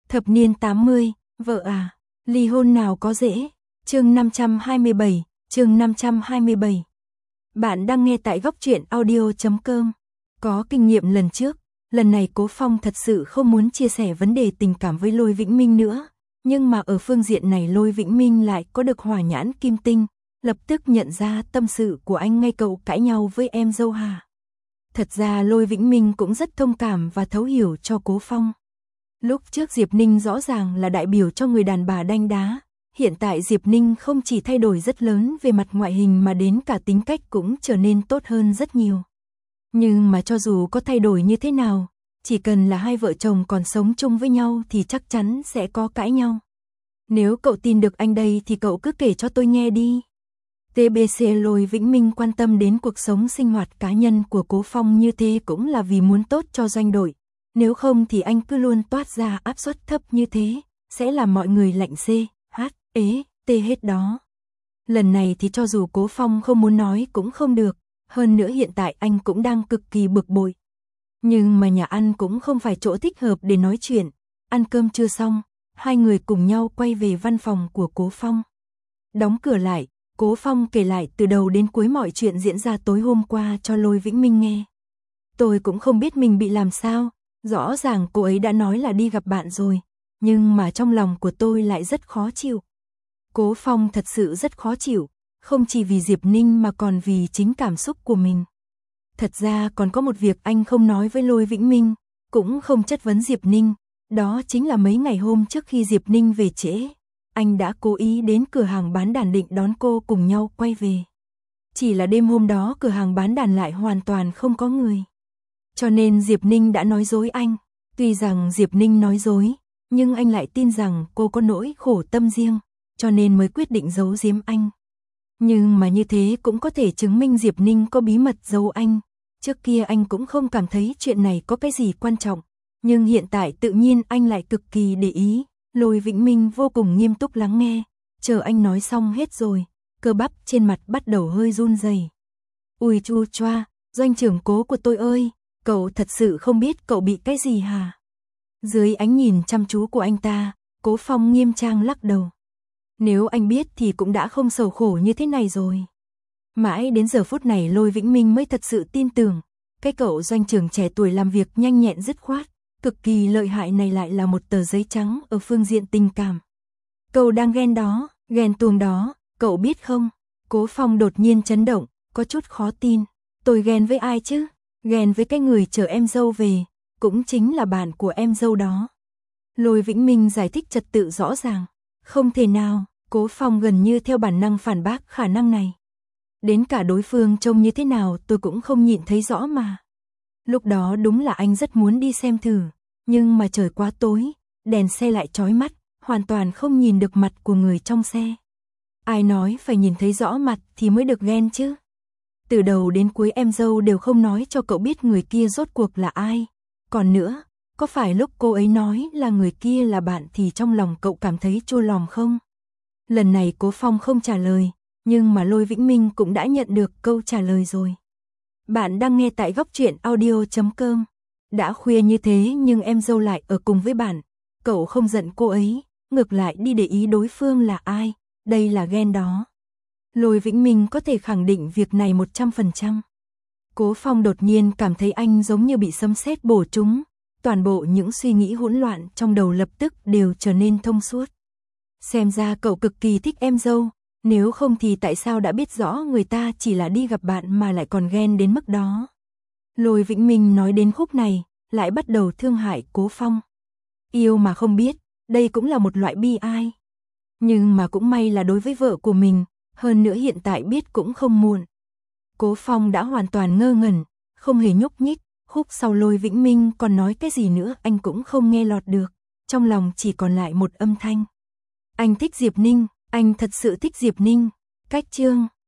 Thập niên 80, vợ à, ly hôn nào có dễ. Chương 527, chương 527. Bạn đang nghe tại góc truyện audio.com. Có kinh nghiệm lần trước, lần này Cố Phong thật sự không muốn chia sẻ vấn đề tình cảm với Lôi Vĩnh Minh nữa, nhưng mà ở phương diện này Lôi Vĩnh Minh lại có được hỏa nhãn kim tinh, lập tức nhận ra tâm sự của anh ngay cậu cãi nhau với em dâu Hà. Thật ra Lôi Vĩnh Minh cũng rất thông cảm và thấu hiểu cho Cố Phong. Lúc trước Diệp Ninh rõ ràng là đại biểu cho người đàn bà đanh đá, hiện tại Diệp Ninh không chỉ thay đổi rất lớn về mặt ngoại hình mà đến cả tính cách cũng trở nên tốt hơn rất nhiều. Nhưng mà cho dù có thay đổi như thế nào, chỉ cần là hai vợ chồng còn sống chung với nhau thì chắc chắn sẽ có cãi nhau. Nếu cậu tin được anh đây thì cậu cứ kể cho tôi nghe đi. TBC. Lôi Vĩnh Minh quan tâm đến cuộc sống sinh hoạt cá nhân của Cố Phong như thế cũng là vì muốn tốt cho doanh đội. Nếu không thì anh cứ luôn toát ra áp suất thấp như thế, sẽ làm mọi người lạnh CHT hết đó. Lần này thì cho dù Cố Phong không muốn nói cũng không được, hơn nữa hiện tại anh cũng đang cực kỳ bực bội. Nhưng mà nhà ăn cũng không phải chỗ thích hợp để nói chuyện. Ăn cơm chưa xong, hai người cùng nhau quay về văn phòng của Cố Phong. Đóng cửa lại, Cố Phong kể lại từ đầu đến cuối mọi chuyện diễn ra tối hôm qua cho Lôi Vĩnh Minh nghe. Tôi cũng không biết mình bị làm sao, rõ ràng cô ấy đã nói là đi gặp bạn rồi, nhưng mà trong lòng của tôi lại rất khó chịu. Cố Phong thật sự rất khó chịu, không chỉ vì Diệp Ninh mà còn vì chính cảm xúc của mình. Thật ra còn có một việc anh không nói với Lôi Vĩnh Minh, cũng không chất vấn Diệp Ninh, đó chính là mấy ngày hôm trước khi Diệp Ninh về trễ, anh đã cố ý đến cửa hàng bán đàn định đón cô cùng nhau quay về. Chỉ là đêm hôm đó cửa hàng bán đàn lại hoàn toàn không có người. Cho nên Diệp Ninh đã nói dối anh. Tuy rằng Diệp Ninh nói dối, nhưng anh lại tin rằng cô có nỗi khổ tâm riêng, cho nên mới quyết định giấu giếm anh. Nhưng mà như thế cũng có thể chứng minh Diệp Ninh có bí mật giấu anh. Trước kia anh cũng không cảm thấy chuyện này có cái gì quan trọng, nhưng hiện tại tự nhiên anh lại cực kỳ để ý. Lôi Vĩnh Minh vô cùng nghiêm túc lắng nghe, chờ anh nói xong hết rồi, cơ bắp trên mặt bắt đầu hơi run rẩy. Ui chu choa, doanh trưởng Cố của tôi ơi, cậu thật sự không biết cậu bị cái gì hả? Dưới ánh nhìn chăm chú của anh ta, Cố Phong nghiêm trang lắc đầu. Nếu anh biết thì cũng đã không sầu khổ như thế này rồi. Mãi đến giờ phút này Lôi Vĩnh Minh mới thật sự tin tưởng, cái cậu doanh trưởng trẻ tuổi làm việc nhanh nhẹn dứt khoát, cực kỳ lợi hại này lại là một tờ giấy trắng ở phương diện tình cảm. Cậu đang ghen đó, ghen tuông đó, cậu biết không? Cố Phong đột nhiên chấn động, có chút khó tin. Tôi ghen với ai chứ? Ghen với cái người chở em dâu về, cũng chính là bạn của em dâu đó. Lôi Vĩnh Minh giải thích trật tự rõ ràng. Không thể nào, Cố Phong gần như theo bản năng phản bác khả năng này. Đến cả đối phương trông như thế nào tôi cũng không nhìn thấy rõ mà. Lúc đó đúng là anh rất muốn đi xem thử, nhưng mà trời quá tối, đèn xe lại chói mắt, hoàn toàn không nhìn được mặt của người trong xe. Ai nói phải nhìn thấy rõ mặt thì mới được ghen chứ? Từ đầu đến cuối em dâu đều không nói cho cậu biết người kia rốt cuộc là ai. Còn nữa, có phải lúc cô ấy nói là người kia là bạn thì trong lòng cậu cảm thấy chua lòng không? Lần này Cố Phong không trả lời, nhưng mà Lôi Vĩnh Minh cũng đã nhận được câu trả lời rồi. Bạn đang nghe tại góc truyện audio.com. Đã khuya như thế nhưng em dâu lại ở cùng với bạn. Cậu không giận cô ấy, ngược lại đi để ý đối phương là ai. Đây là ghen đó. Lôi Vĩnh Minh có thể khẳng định việc này 100%. Cố Phong đột nhiên cảm thấy anh giống như bị sấm sét bổ trúng. Toàn bộ những suy nghĩ hỗn loạn trong đầu lập tức đều trở nên thông suốt. Xem ra cậu cực kỳ thích em dâu. Nếu không thì tại sao đã biết rõ người ta chỉ là đi gặp bạn mà lại còn ghen đến mức đó. Lôi Vĩnh Minh nói đến khúc này, lại bắt đầu thương hại Cố Phong. Yêu mà không biết, đây cũng là một loại bi ai. Nhưng mà cũng may là đối với vợ của mình, hơn nữa hiện tại biết cũng không muộn. Cố Phong đã hoàn toàn ngơ ngẩn, không hề nhúc nhích, khúc sau Lôi Vĩnh Minh còn nói cái gì nữa anh cũng không nghe lọt được, trong lòng chỉ còn lại một âm thanh. Anh thích Diệp Ninh, anh thật sự thích Diệp Ninh. Cách chương